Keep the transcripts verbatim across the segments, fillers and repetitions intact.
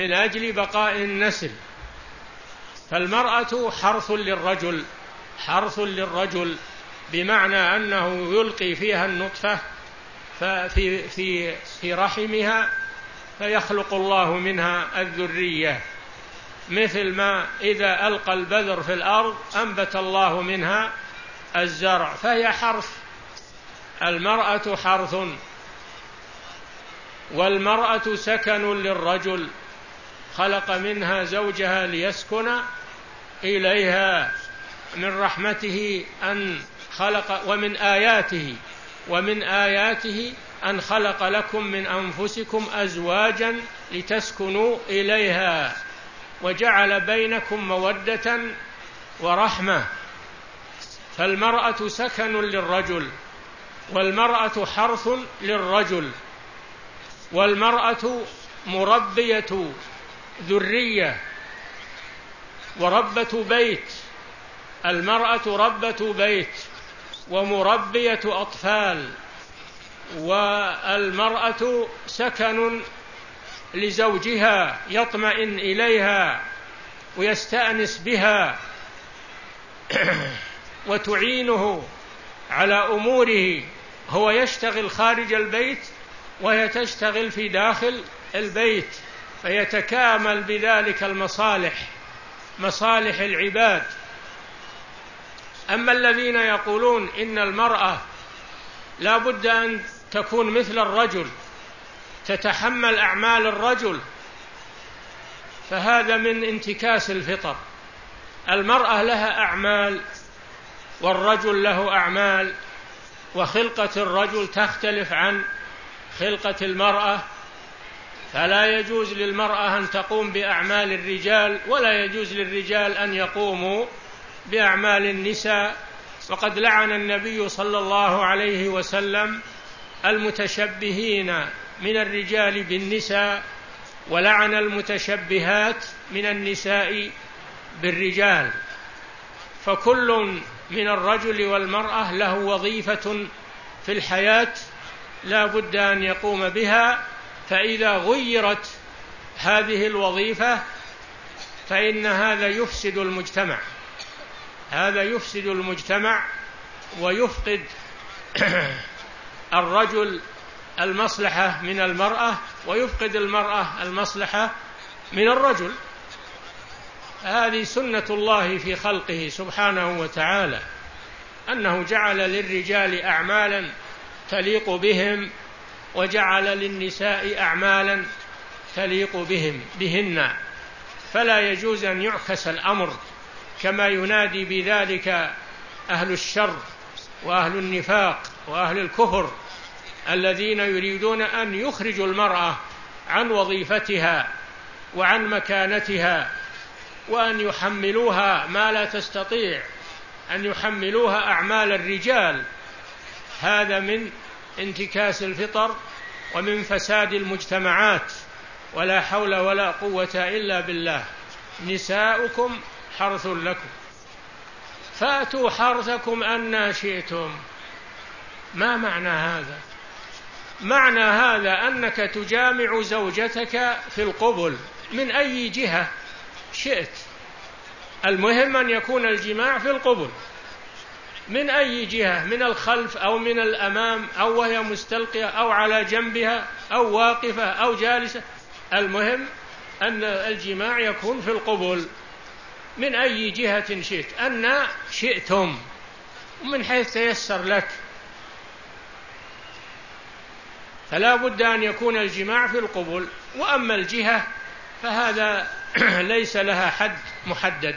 من أجل بقاء النسل. فالمرأة حرث للرجل، حرث للرجل بمعنى أنه يلقي فيها النطفة في في في رحمها فيخلق الله منها الذرية، مثل ما إذا ألقى البذر في الأرض أنبت الله منها الزرع، فهي حرث. المرأة حرث، والمرأة سكن للرجل، خلق منها زوجها ليسكن إليها، من رحمته أن خلق، ومن آياته ومن آياته أن خلق لكم من أنفسكم أزواجا لتسكنوا إليها وجعل بينكم مودة ورحمة. فالمرأة سكن للرجل، والمرأة حرث للرجل، والمرأة مربية ذرية وربة بيت. المرأة ربة بيت ومربية أطفال، والمرأة سكن لزوجها يطمئن إليها ويستأنس بها وتعينه على أموره، هو يشتغل خارج البيت وهي تشتغل في داخل البيت، فيتكامل بذلك المصالح، مصالح العباد. أما الذين يقولون إن المرأة لا بد أن تكون مثل الرجل تتحمل أعمال الرجل، فهذا من انتكاس الفطر. المرأة لها أعمال والرجل له أعمال، وخلقة الرجل تختلف عن خلقة المرأة، فلا يجوز للمرأة أن تقوم بأعمال الرجال، ولا يجوز للرجال أن يقوموا بأعمال النساء. وقد لعن النبي صلى الله عليه وسلم المتشبهين من الرجال بالنساء، ولعن المتشبهات من النساء بالرجال. فكل من الرجل والمرأة له وظيفة في الحياة لا بد أن يقوم بها، فإذا غيرت هذه الوظيفة فإن هذا يفسد المجتمع، هذا يفسد المجتمع ويفقد الرجل المصلحة من المرأة، ويفقد المرأة المصلحة من الرجل. هذه سنة الله في خلقه سبحانه وتعالى، أنه جعل للرجال أعمالا تليق بهم، وجعل للنساء أعمالا تليق بهم بهن، فلا يجوز أن يعكس الأمر كما ينادي بذلك أهل الشر وأهل النفاق وأهل الكفر، الذين يريدون أن يخرجوا المرأة عن وظيفتها وعن مكانتها، وأن يحملوها ما لا تستطيع، أن يحملوها أعمال الرجال. هذا من انتكاس الفطر ومن فساد المجتمعات، ولا حول ولا قوة إلا بالله. نساؤكم حرث لكم فأتوا حرثكم أنى شئتم. ما معنى هذا؟ معنى هذا أنك تجامع زوجتك في القبل من أي جهة شئت، المهم أن يكون الجماع في القبل من أي جهة، من الخلف أو من الأمام، أو وهي مستلقية أو على جنبها أو واقفة أو جالسة، المهم أن الجماع يكون في القبل من أي جهة شئت، أن شئتم، ومن حيث تيسر لك. فلا بد أن يكون الجماع في القبل. وأما الجهة فهذا ليس لها حد محدد.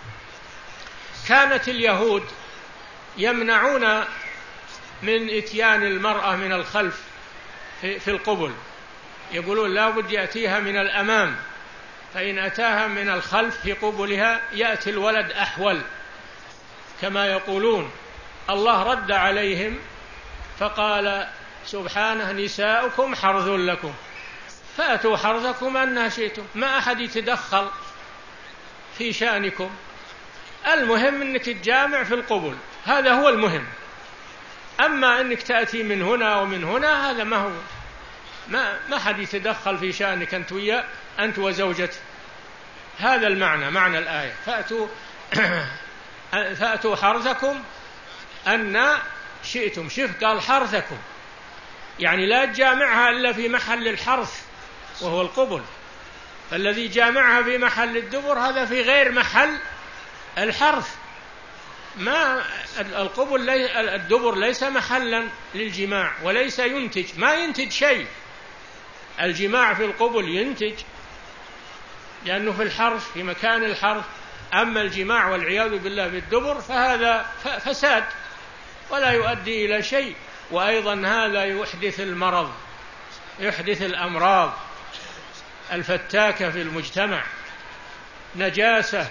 كانت اليهود يمنعون من إتيان المرأة من الخلف في القبل، يقولون لا بد يأتيها من الأمام، فإن أتاها من الخلف في قبلها يأتي الولد أحول كما يقولون. الله رد عليهم فقال سبحانه نساؤكم حرث لكم فأتوا حرثكم أنى شئتم. ما أحد يتدخل في شأنكم، المهم أنك تجامع في القبل، هذا هو المهم. أما أنك تأتي من هنا ومن هنا هذا ما هو. ما ما حد يتدخل في شأنك أنت ويا أنت وزوجته. هذا المعنى، معنى الآية. فأتوا فأتوا حرثكم أن شئتم. شف قال حرثكم، يعني لا تجامعها إلا في محل الحرث وهو القبل. فالذي جامعها في محل الدبر هذا في غير محل الحرث. ما القبل الدبر ليس محلا للجماع وليس ينتج، ما ينتج شيء. الجماع في القبل ينتج لأنه في الحرث، في مكان الحرث. أما الجماع والعياذ بالله بالدبر فهذا فساد ولا يؤدي إلى شيء، وأيضا هذا يحدث المرض، يحدث الأمراض الفتاكة في المجتمع، نجاسة،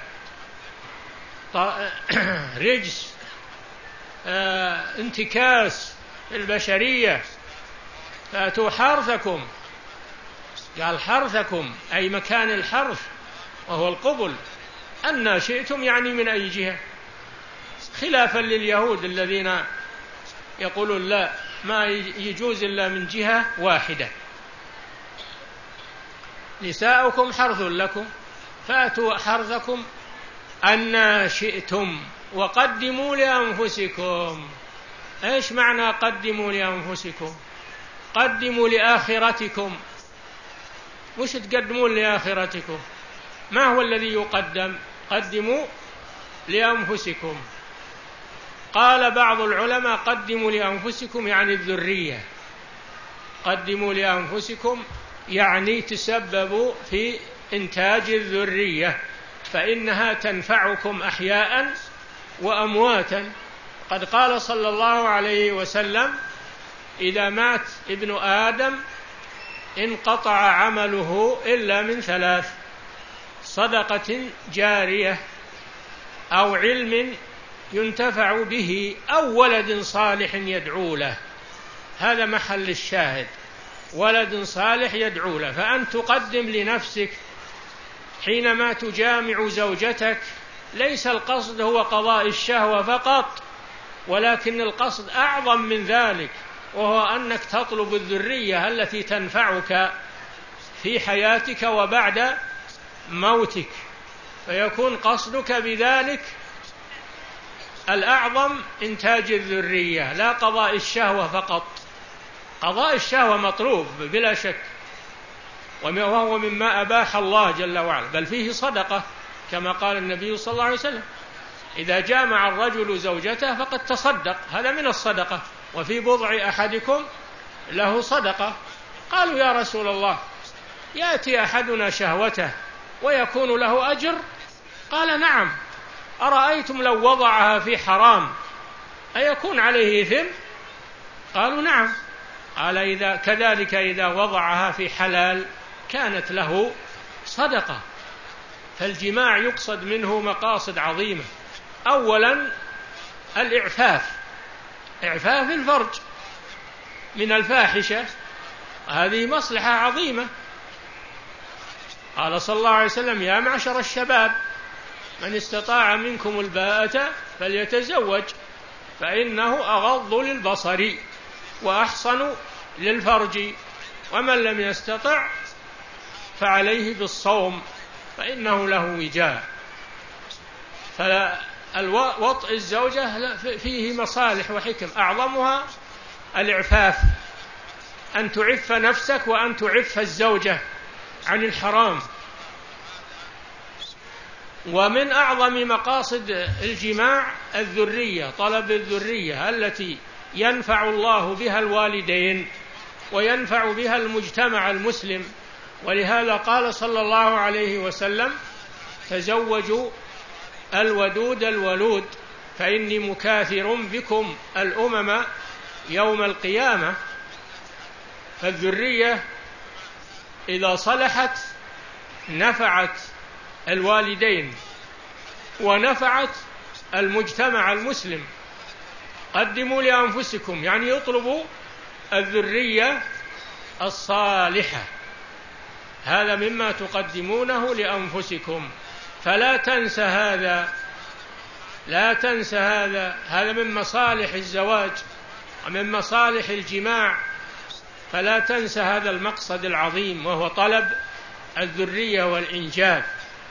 رجس، انتكاس البشرية. فأتوا حرثكم، قال حرثكم أي مكان الحرث وهو القبل أن شئتم، يعني من أي جهة، خلافا لليهود الذين يقولون لا، ما يجوز إلا من جهة واحدة. نساؤكم حرث لكم فأتوا حرثكم أن شئتم وقدموا لأنفسكم. إيش معنى قدموا لأنفسكم؟ قدموا لآخرتكم. وش تقدمون لآخرتكم؟ ما هو الذي يقدم؟ قدموا لأنفسكم. قال بعض العلماء قدموا لأنفسكم يعني الذرية، قدموا لأنفسكم يعني تسببوا في إنتاج الذرية، فإنها تنفعكم أحياء وأمواتا. قد قال صلى الله عليه وسلم إذا مات ابن آدم انقطع عمله إلا من ثلاث: صدقة جارية أو علم ينتفع به أو ولد صالح يدعو له. هذا محل الشاهد، ولد صالح يدعو له. فأن تقدم لنفسك حينما تجامع زوجتك ليس القصد هو قضاء الشهوة فقط، ولكن القصد أعظم من ذلك، وهو أنك تطلب الذرية التي تنفعك في حياتك وبعد موتك، فيكون قصدك بذلك الأعظم إنتاج الذرية لا قضاء الشهوة فقط. قضاء الشهوة مطلوب بلا شك، وهو مما أباح الله جل وعلا، بل فيه صدقة كما قال النبي صلى الله عليه وسلم: إذا جامع الرجل زوجته فقد تصدق، هذا من الصدقة، وفي بضع أحدكم له صدقة. قالوا: يا رسول الله، يأتي أحدنا شهوته ويكون له أجر؟ قال: نعم. أرأيتم لو وضعها في حرام أيكون عليه إثم؟ قالوا: نعم. قال: إذا كذلك إذا وضعها في حلال كانت له صدقة. فالجماع يقصد منه مقاصد عظيمة. أولا الإعفاف، إعفاف الفرج من الفاحشة، هذه مصلحة عظيمة. قال صلى الله عليه وسلم: يا معشر الشباب من استطاع منكم الباءة فليتزوج فإنه أغض للبصر وأحصن للفرج، ومن لم يستطع فعليه بالصوم فإنه له وجاء. فالوطء الزوجة فيه مصالح وحكم، أعظمها الإعفاف، أن تعف نفسك وأن تعف الزوجة عن الحرام. ومن أعظم مقاصد الجماع الذرية، طلب الذرية التي ينفع الله بها الوالدين وينفع بها المجتمع المسلم. ولهذا قال صلى الله عليه وسلم: تزوجوا الودود الولود فإني مكاثر بكم الأمم يوم القيامة. فالذرية إذا صلحت نفعت الوالدين ونفعت المجتمع المسلم. قدموا لأنفسكم يعني يطلبوا الذرية الصالحة، هذا مما تقدمونه لأنفسكم، فلا تنسى هذا، لا تنسى هذا. هذا من مصالح الزواج ومن مصالح الجماع، فلا تنس هذا المقصد العظيم وهو طلب الذرية والإنجاب.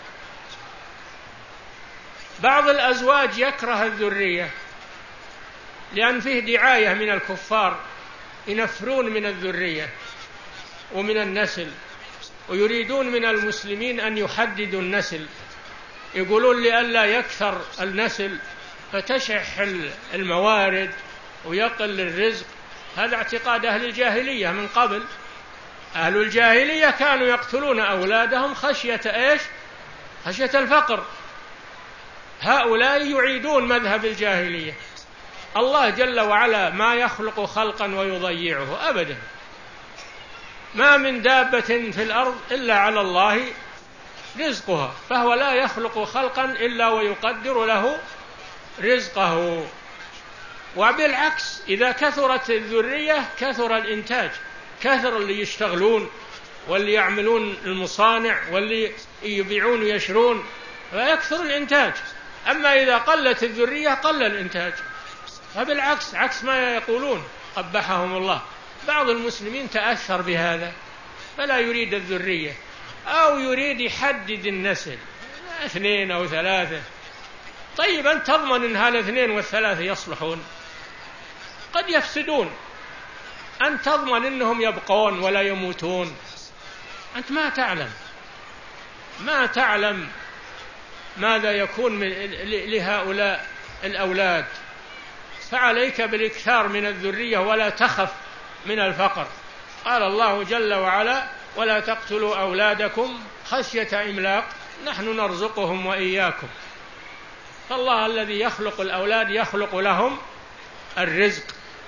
بعض الأزواج يكره الذرية لأن فيه دعاية من الكفار ينفرون من الذرية ومن النسل، ويريدون من المسلمين أن يحددوا النسل، يقولون لئلا يكثر النسل فتشح الموارد ويقل الرزق. هذا اعتقاد أهل الجاهلية من قبل. أهل الجاهلية كانوا يقتلون أولادهم خشية إيش؟ خشية الفقر. هؤلاء يعيدون مذهب الجاهلية. الله جل وعلا ما يخلق خلقا ويضيعه أبدا، ما من دابة في الأرض إلا على الله رزقها، فهو لا يخلق خلقا إلا ويقدر له رزقه. وبالعكس إذا كثرت الذرية كثر الإنتاج، كثر اللي يشتغلون واللي يعملون المصانع واللي يبيعون ويشرون، فيكثر الإنتاج. أما إذا قلت الذرية قل الإنتاج. فبالعكس، عكس ما يقولون قبحهم الله. بعض المسلمين تأثر بهذا فلا يريد الذرية، أو يريد يحدد النسل اثنين أو ثلاثة. طيب أنت تضمن أن هالاثنين والثلاثة يصلحون؟ قد يفسدون. أنت تضمن أنهم يبقون ولا يموتون؟ أنت ما تعلم، ما تعلم ماذا يكون لهؤلاء الأولاد. فعليك بالإكثار من الذرية ولا تخف من الفقر. قال الله جل وعلا: ولا تقتلوا أولادكم خشية إملاق نحن نرزقهم وإياكم. فالله الذي يخلق الأولاد يخلق لهم الرزق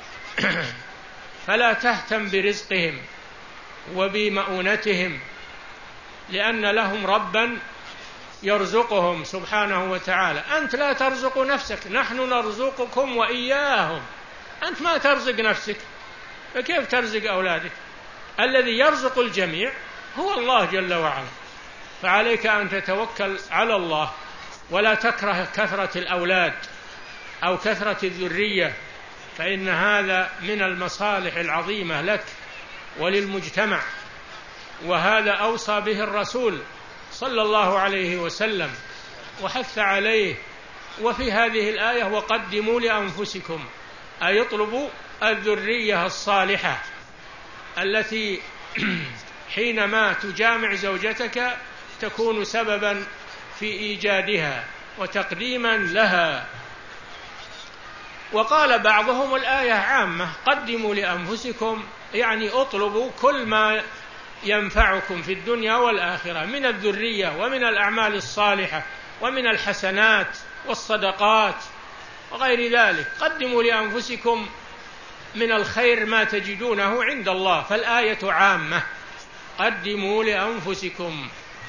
فلا تهتم برزقهم وبمؤونتهم، لأن لهم ربا يرزقهم سبحانه وتعالى. أنت لا ترزق نفسك، نحن نرزقكم وإياهم. أنت ما ترزق نفسك، فكيف ترزق أولادك؟ الذي يرزق الجميع هو الله جل وعلا. فعليك أن تتوكل على الله ولا تكره كثرة الأولاد أو كثرة الذرية، فإن هذا من المصالح العظيمة لك وللمجتمع. وهذا أوصى به الرسول صلى الله عليه وسلم وحث عليه. وفي هذه الآية: وقدموا لأنفسكم، أي اطلبوا الذرية الصالحة التي حينما تجامع زوجتك تكون سببا في إيجادها وتقديما لها. وقال بعضهم الآية عامة: قدموا لأنفسكم، يعني اطلبوا كل ما ينفعكم في الدنيا والآخرة من الذرية ومن الأعمال الصالحة ومن الحسنات والصدقات وغير ذلك. قدموا لأنفسكم من الخير ما تجدونه عند الله. فالآية عامة: قدموا لأنفسكم،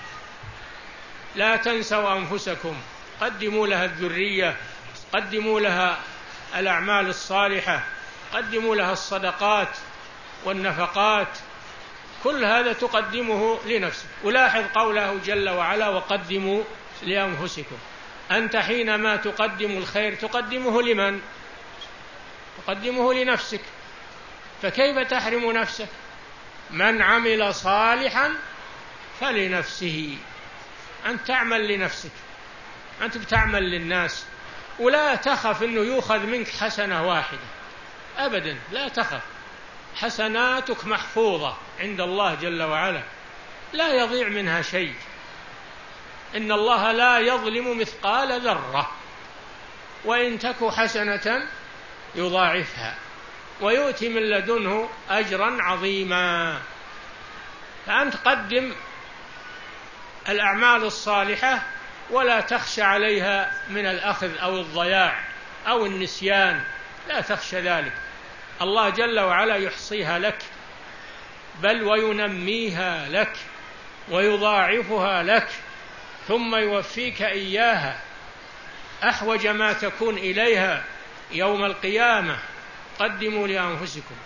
لا تنسوا أنفسكم، قدموا لها الذرية، قدموا لها الأعمال الصالحة، قدموا لها الصدقات والنفقات، كل هذا تقدمه لنفسك. ولاحظ قوله جل وعلا: وقدموا لأنفسكم. أنت حينما تقدم الخير تقدمه لمن؟ تقدمه لنفسك، فكيف تحرم نفسك؟ من عمل صالحا فلنفسه. أنت تعمل لنفسك، أنت بتعمل للناس. ولا تخف أنه يؤخذ منك حسنة واحدة أبدا، لا تخف، حسناتك محفوظة عند الله جل وعلا، لا يضيع منها شيء. إن الله لا يظلم مثقال ذرة، وإن تك حسنة يضاعفها ويؤتي من لدنه أجرا عظيما. فأنت قدم الأعمال الصالحة ولا تخشى عليها من الأخذ أو الضياع أو النسيان، لا تخشى ذلك. الله جل وعلا يحصيها لك، بل وينميها لك ويضاعفها لك، ثم يوفيك إياها أحوج ما تكون إليها يوم القيامة. قدموا لأنفسكم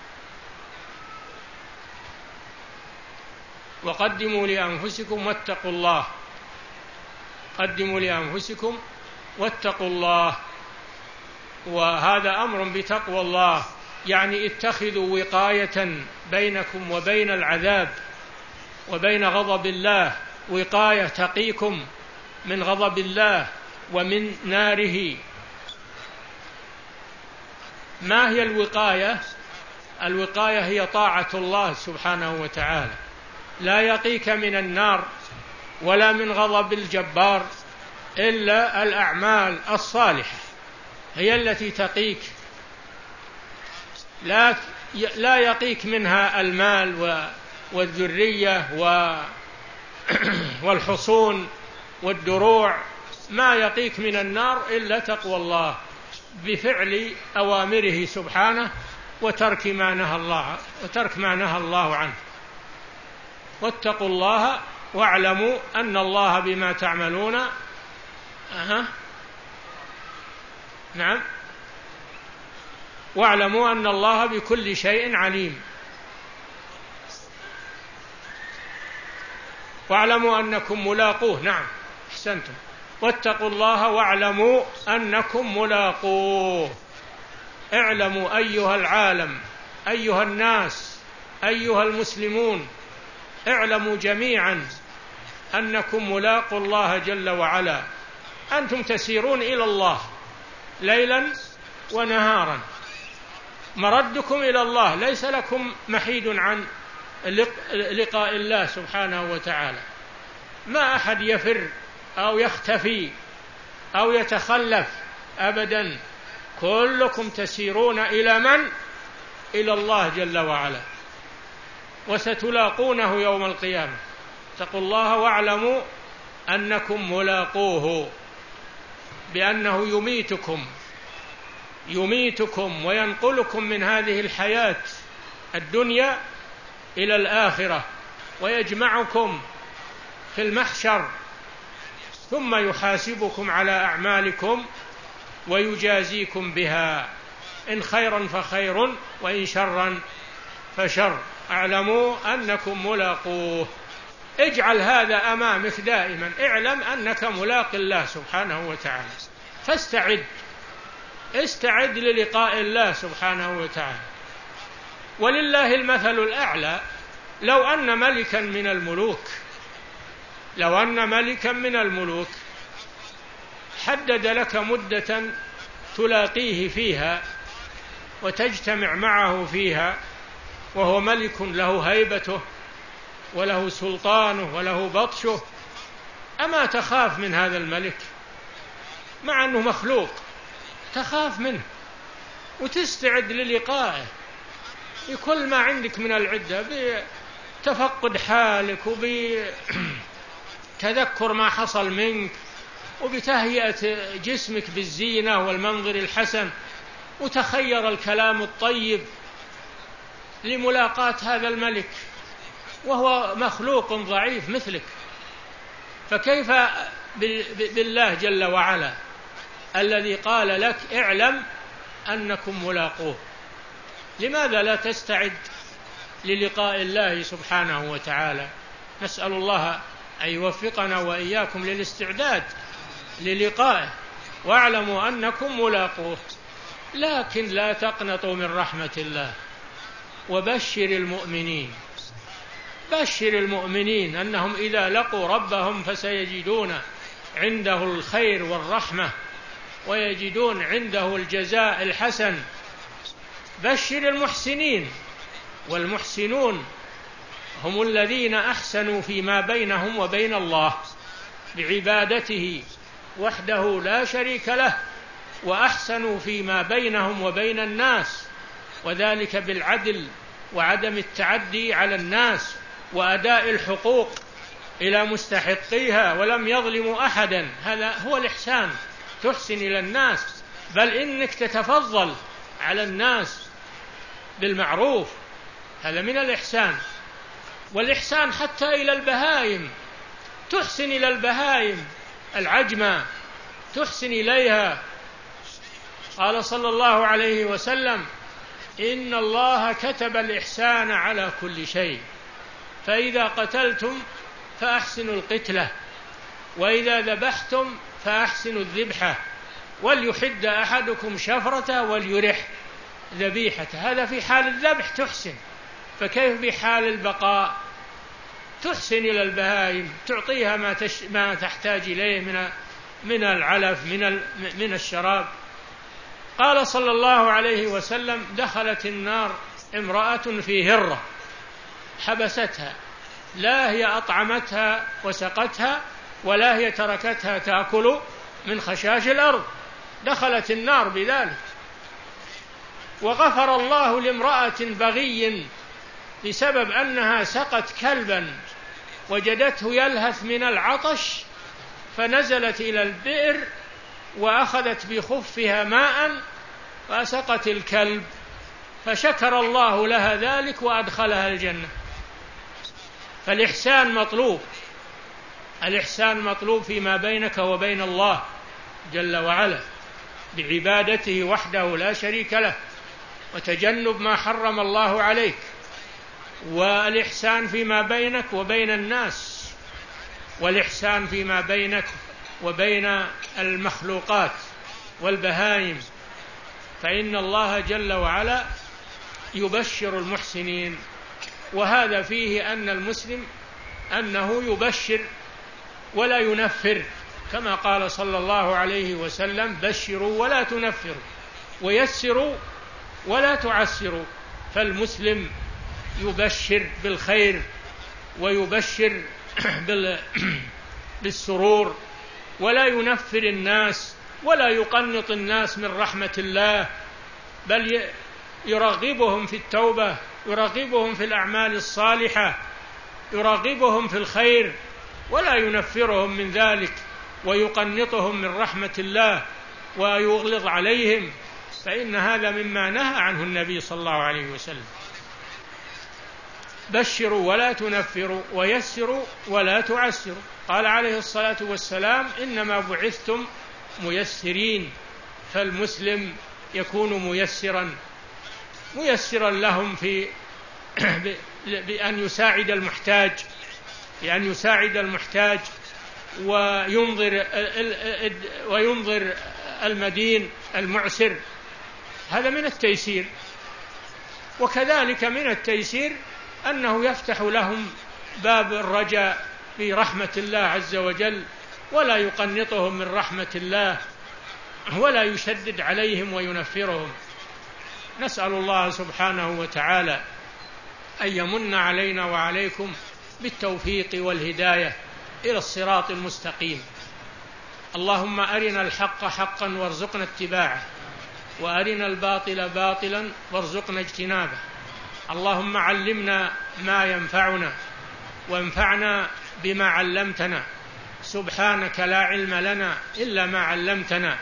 وقدموا لأنفسكم واتقوا الله. قدموا لأنفسكم واتقوا الله، وهذا أمر بتقوى الله يعني اتخذوا وقاية بينكم وبين العذاب وبين غضب الله، وقاية تقيكم من غضب الله ومن ناره. ما هي الوقاية؟ الوقاية هي طاعة الله سبحانه وتعالى. لا يقيك من النار ولا من غضب الجبار إلا الأعمال الصالحة، هي التي تقيك. لا لا يقيك منها المال والذرية والحصون والدروع. ما يقيك من النار إلا تقوى الله بفعل أوامره سبحانه وترك ما نهى الله وترك ما نهى الله عنه. واتقوا الله واعلموا أن الله بما تعملون أه. نعم واعلموا أن الله بكل شيء عليم. واعلموا أنكم ملاقوه. نعم أحسنتم. واتقوا الله واعلموا أنكم ملاقوه. اعلموا أيها العالم، أيها الناس، أيها المسلمون، اعلموا جميعا أنكم ملاقوا الله جل وعلا. أنتم تسيرون إلى الله ليلا ونهارا، مردكم إلى الله، ليس لكم محيد عن لقاء الله سبحانه وتعالى. ما أحد يفر أو يختفي أو يتخلف أبدا، كلكم تسيرون إلى من؟ إلى الله جل وعلا، وستلاقونه يوم القيامة. اتقوا الله واعلموا أنكم ملاقوه، بأنه يميتكم يميتكم وينقلكم من هذه الحياة الدنيا إلى الآخرة، ويجمعكم في المحشر، ثم يحاسبكم على أعمالكم ويجازيكم بها، إن خيرا فخير وإن شرا فشر. اعلموا أنكم ملاقوه. اجعل هذا أمامك دائما، اعلم أنك ملاق الله سبحانه وتعالى، فاستعد استعد للقاء الله سبحانه وتعالى. ولله المثل الأعلى. لو أن ملكا من الملوك لو أن ملكا من الملوك حدد لك مدة تلاقيه فيها وتجتمع معه فيها، وهو ملك له هيبته وله سلطانه وله بطشه، أما تخاف من هذا الملك مع أنه مخلوق؟ تخاف منه وتستعد للقائه بكل ما عندك من العدة، بتفقد حالك وبتذكر ما حصل منك وبتهيئة جسمك بالزينة والمنظر الحسن، وتخير الكلام الطيب لملاقاة هذا الملك وهو مخلوق ضعيف مثلك. فكيف بالله جل وعلا الذي قال لك اعلم أنكم ملاقوه؟ لماذا لا تستعد للقاء الله سبحانه وتعالى؟ نسأل الله أن يوفقنا وإياكم للاستعداد للقائه. واعلموا أنكم ملاقوه. لكن لا تقنطوا من رحمة الله، وبشر المؤمنين بشر المؤمنين أنهم إذا لقوا ربهم فسيجدون عنده الخير والرحمة، ويجدون عنده الجزاء الحسن. بشر المحسنين، والمحسنون هم الذين أحسنوا فيما بينهم وبين الله بعبادته وحده لا شريك له، وأحسنوا فيما بينهم وبين الناس، وذلك بالعدل وعدم التعدي على الناس وأداء الحقوق إلى مستحقيها، ولم يظلموا أحدا. هذا هو الإحسان، تحسن إلى الناس، بل إنك تتفضل على الناس بالمعروف، هذا من الإحسان. والإحسان حتى إلى البهائم، تحسن إلى البهائم العجمة، تحسن إليها. قال صلى الله عليه وسلم إن الله كتب الإحسان على كل شيء، فإذا قتلتم فأحسنوا القتلة، وإذا ذبحتم فأحسنوا الذبحة، وليحد أحدكم شفرة وليرح. ذبيحته. هذا في حال الذبح تحسن، فكيف بحال البقاء؟ تحسن إلى البهائم، تعطيها ما, تش... ما تحتاج إليه من من العلف، من ال... من الشراب. قال صلى الله عليه وسلم: دخلت النار امرأة في هرة حبستها، لا هي أطعمتها وسقتها ولا هي تركتها تأكل من خشاش الأرض، دخلت النار بذلك. وغفر الله لامرأة بغي بسبب أنها سقت كلبا وجدته يلهث من العطش، فنزلت إلى البئر وأخذت بخفها ماء فسقت الكلب، فشكر الله لها ذلك وأدخلها الجنة. فالإحسان مطلوب، الإحسان مطلوب فيما بينك وبين الله جل وعلا بعبادته وحده لا شريك له، وتجنب ما حرم الله عليك، والإحسان فيما بينك وبين الناس، والإحسان فيما بينك وبين المخلوقات والبهائم، فإن الله جل وعلا يبشر المحسنين. وهذا فيه أن المسلم أنه يبشر ولا ينفر، كما قال صلى الله عليه وسلم: بشروا ولا تنفروا ويسروا ولا تعسروا. فالمسلم يبشر بالخير ويبشر بالسرور، ولا ينفر الناس ولا يقنط الناس من رحمة الله، بل يرغبهم في التوبة، يرغبهم في الأعمال الصالحة، يرغبهم في الخير، ولا ينفرهم من ذلك ويقنطهم من رحمة الله ويغلظ عليهم، فإن هذا مما نهى عنه النبي صلى الله عليه وسلم. بشروا ولا تنفروا ويسروا ولا تعسروا. قال عليه الصلاة والسلام: إنما بعثتم ميسرين. فالمسلم يكون ميسرا ميسرا لهم في بأن يساعد المحتاج، بأن يساعد المحتاج وينظر وينظر المدين المعسر، هذا من التيسير. وكذلك من التيسير أنه يفتح لهم باب الرجاء في رحمة الله عز وجل، ولا يقنطهم من رحمة الله ولا يشدد عليهم وينفرهم. نسأل الله سبحانه وتعالى أن يمن علينا وعليكم بالتوفيق والهداية إلى الصراط المستقيم. اللهم أرنا الحق حقا وارزقنا اتباعه، وأرنا الباطل باطلا وارزقنا اجتنابه. اللهم علمنا ما ينفعنا وانفعنا بما علمتنا. سبحانك لا علم لنا إلا ما علمتنا،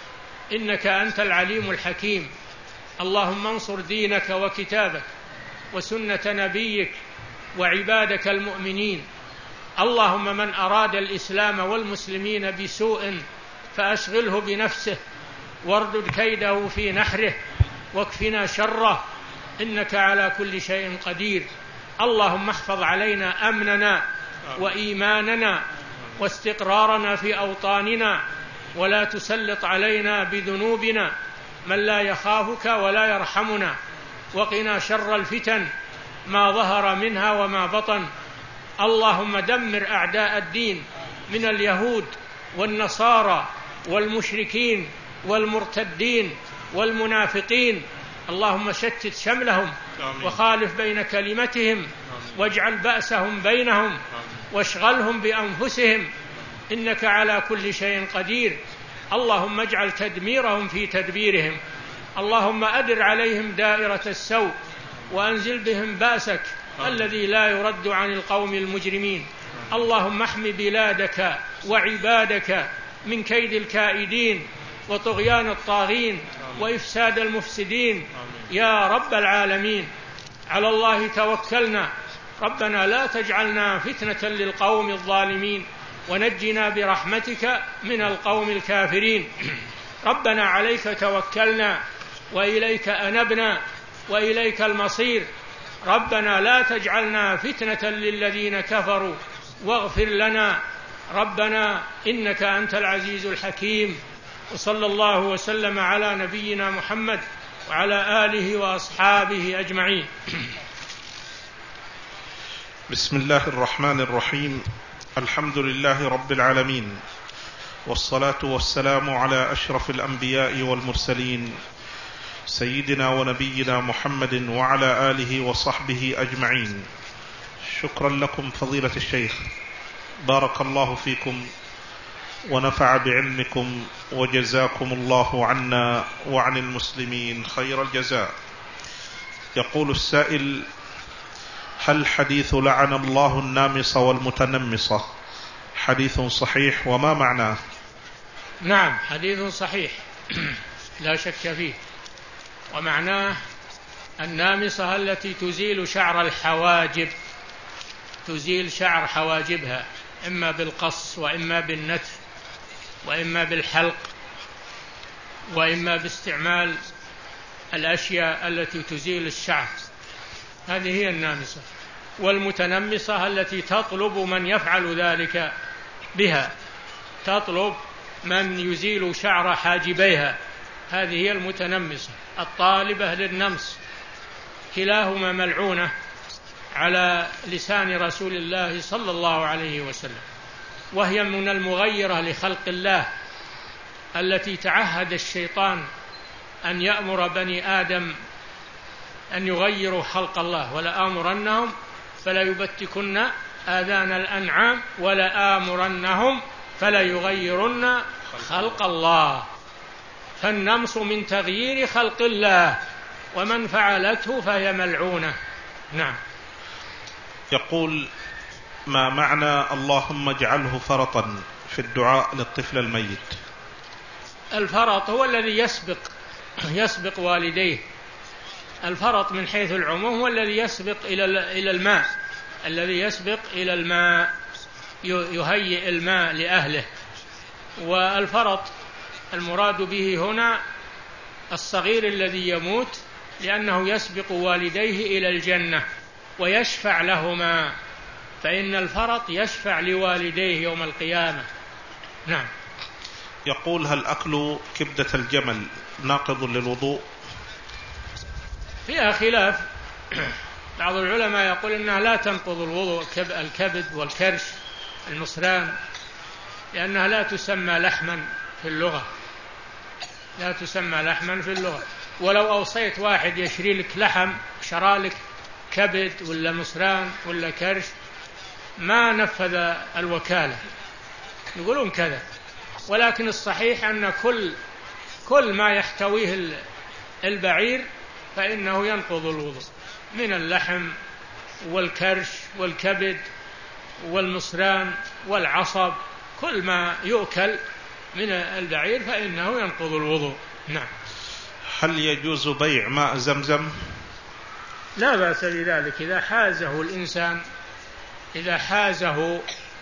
إنك أنت العليم الحكيم. اللهم انصر دينك وكتابك وسنة نبيك وعبادك المؤمنين. اللهم من أراد الإسلام والمسلمين بسوء فأشغله بنفسه واردد كيده في نحره واكفنا شره، إنك على كل شيء قدير. اللهم احفظ علينا أمننا وإيماننا واستقرارنا في أوطاننا، ولا تسلط علينا بذنوبنا من لا يخافك ولا يرحمنا. وقنا شر الفتن ما ظهر منها وما بطن. اللهم دمر أعداء الدين من اليهود والنصارى والمشركين والمرتدين والمنافقين. اللهم شتت شملهم وخالف بين كلمتهم واجعل بأسهم بينهم واشغلهم بأنفسهم، إنك على كل شيء قدير. اللهم اجعل تدميرهم في تدبيرهم. اللهم أدر عليهم دائرة السوء وأنزل بهم بأسك الذي لا يرد عن القوم المجرمين. اللهم احم بلادك وعبادك من كيد الكائدين وطغيان الطاغين وإفساد المفسدين يا رب العالمين. على الله توكلنا، ربنا لا تجعلنا فتنة للقوم الظالمين ونجنا برحمتك من القوم الكافرين. ربنا عليك توكلنا وإليك أنبنا وإليك المصير. ربنا لا تجعلنا فتنة للذين كفروا واغفر لنا ربنا إنك أنت العزيز الحكيم. وصلى الله وسلم على نبينا محمد وعلى آله وأصحابه أجمعين. بسم الله الرحمن الرحيم. الحمد لله رب العالمين، والصلاة والسلام على أشرف الأنبياء والمرسلين سيدنا ونبينا محمد وعلى آله وصحبه أجمعين. شكرا لكم فضيلة الشيخ، بارك الله فيكم ونفع بعلمكم، وجزاكم الله عنا وعن المسلمين خير الجزاء. يقول السائل: هل حديث لعن الله النامص والمتنمصة حديث صحيح، وما معناه؟ نعم، حديث صحيح لا شك فيه، ومعناه النامصة التي تزيل شعر الحواجب، تزيل شعر حواجبها إما بالقص وإما بالنتف وإما بالحلق وإما باستعمال الأشياء التي تزيل الشعر، هذه هي النامصة. والمتنمصة التي تطلب من يفعل ذلك بها، تطلب من يزيل شعر حاجبيها، هذه هي المتنمصة الطالبة للنمص، كلاهما ملعونة على لسان رسول الله صلى الله عليه وسلم، وهي من المغيرة لخلق الله التي تعهد الشيطان أن يأمر بني آدم أن يغيروا خلق الله: ولا آمرنهم فلا يبتكن آذان الأنعام ولا آمرنهم فلا يغيرن خلق الله. فالنمص من تغيير خلق الله، ومن فعلته فهي ملعونة. نعم. يقول: ما معنى اللهم اجعله فرطا في الدعاء للطفل الميت؟ الفرط هو الذي يسبق يسبق والديه. الفرط من حيث العموم هو الذي يسبق إلى الماء، الذي يسبق إلى الماء، يهيئ الماء لأهله. والفرط المراد به هنا الصغير الذي يموت، لأنه يسبق والديه إلى الجنة ويشفع لهما، فإن الفرط يشفع لوالديه يوم القيامة. نعم. يقول: هل أكل كبدة الجمل ناقض للوضوء؟ فيها خلاف، بعض العلماء يقول إنها لا تنقض الوضوء، الكبد والكرش المصران، لأنها لا تسمى لحما في اللغة، لا تسمى لحما في اللغة. ولو أوصيت واحد يشري لك لحم، شرالك كبد ولا مصران ولا كرش، ما نفذ الوكالة، يقولون كذا. ولكن الصحيح أن كل كل ما يحتويه البعير فإنه ينقض الوضوء، من اللحم والكرش والكبد والمصران والعصب، كل ما يؤكل من البعير فإنه ينقض الوضوء. نعم. هل يجوز بيع ماء زمزم؟ لا بأس بذلك إذا حازه الإنسان، إذا حازه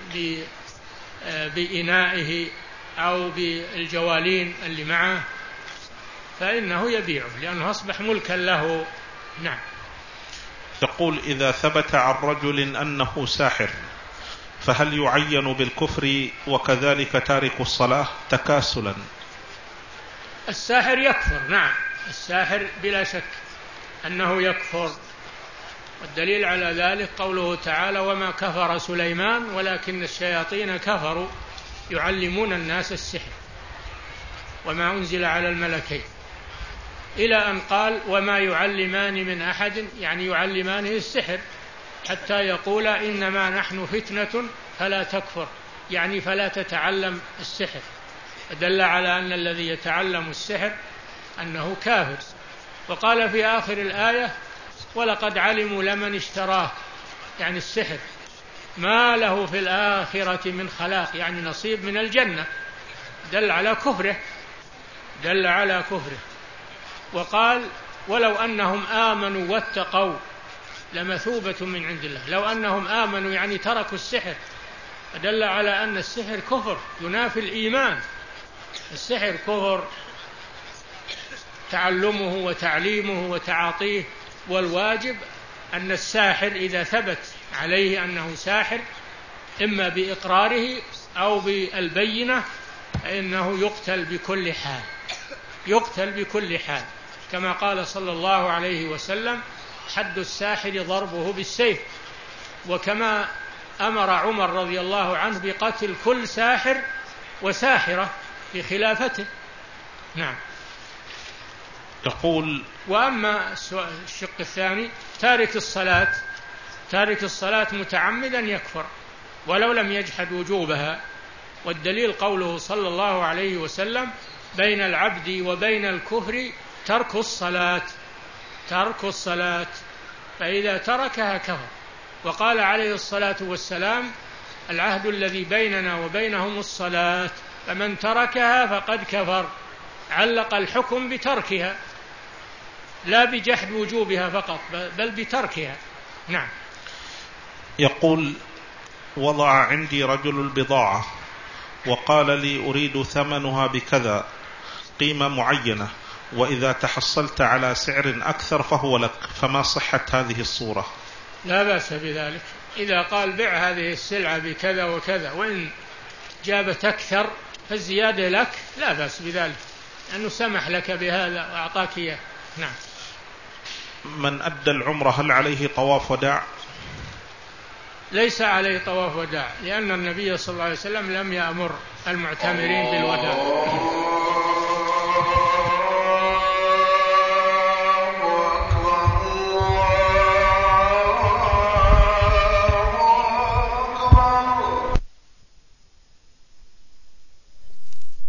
بإنائه أو بالجوالين اللي معه فإنه يبيعه، لأنه أصبح ملكا له. نعم. يقول: إذا ثبت عن رجل أنه ساحر فهل يعين بالكفر وكذلك تارك الصلاة تكاسلا؟ الساحر يكفر، نعم، الساحر بلا شك أنه يكفر، والدليل على ذلك قوله تعالى: وما كفر سليمان ولكن الشياطين كفروا يعلمون الناس السحر وما أنزل على الملكين، إلى أن قال: وما يعلمان من أحد، يعني يعلمانه السحر حتى يقول إنما نحن فتنة فلا تكفر، يعني فلا تتعلم السحر، دل على أن الذي يتعلم السحر أنه كافر. وقال في آخر الآية: ولقد علموا لمن اشتراه، يعني السحر، ما له في الآخرة من خلاق، يعني نصيب من الجنة، دل على كفره، دل على كفره. وقال: ولو أنهم آمنوا واتقوا لمثوبة من عند الله، لو أنهم آمنوا يعني تركوا السحر، دل على أن السحر كفر ينافي الإيمان، السحر كفر تعلمه وتعليمه وتعاطيه. والواجب أن الساحر إذا ثبت عليه أنه ساحر إما بإقراره أو بالبينة فإنه يقتل بكل حال، يقتل بكل حال، كما قال صلى الله عليه وسلم: حد الساحر ضربه بالسيف. وكما أمر عمر رضي الله عنه بقتل كل ساحر وساحرة في خلافته. نعم. يقول: وأما الشق الثاني تارك الصلاة تارك الصلاة متعمدا يكفر ولو لم يجحد وجوبها، والدليل قوله صلى الله عليه وسلم: بين العبد وبين الكفر ترك الصلاة ترك الصلاة فإذا تركها كفر. وقال عليه الصلاة والسلام: العهد الذي بيننا وبينهم الصلاة، فمن تركها فقد كفر. علق الحكم بتركها لا بجحد وجوبها فقط، بل بتركها. نعم. يقول: وضع عندي رجل البضاعة وقال لي: أريد ثمنها بكذا، قيمة معينة، وإذا تحصلت على سعر أكثر فهو لك، فما صحة هذه الصورة؟ لا بأس بذلك. إذا قال: بع هذه السلعة بكذا وكذا، وإن جابت أكثر فالزيادة لك، لا بأس بذلك، لأنه سمح لك بهذا وأعطاك إياه. نعم. من أدى العمرة هل عليه طواف وداع؟ ليس عليه طواف وداع، لأن النبي صلى الله عليه وسلم لم يأمر المعتمرين بالوداع.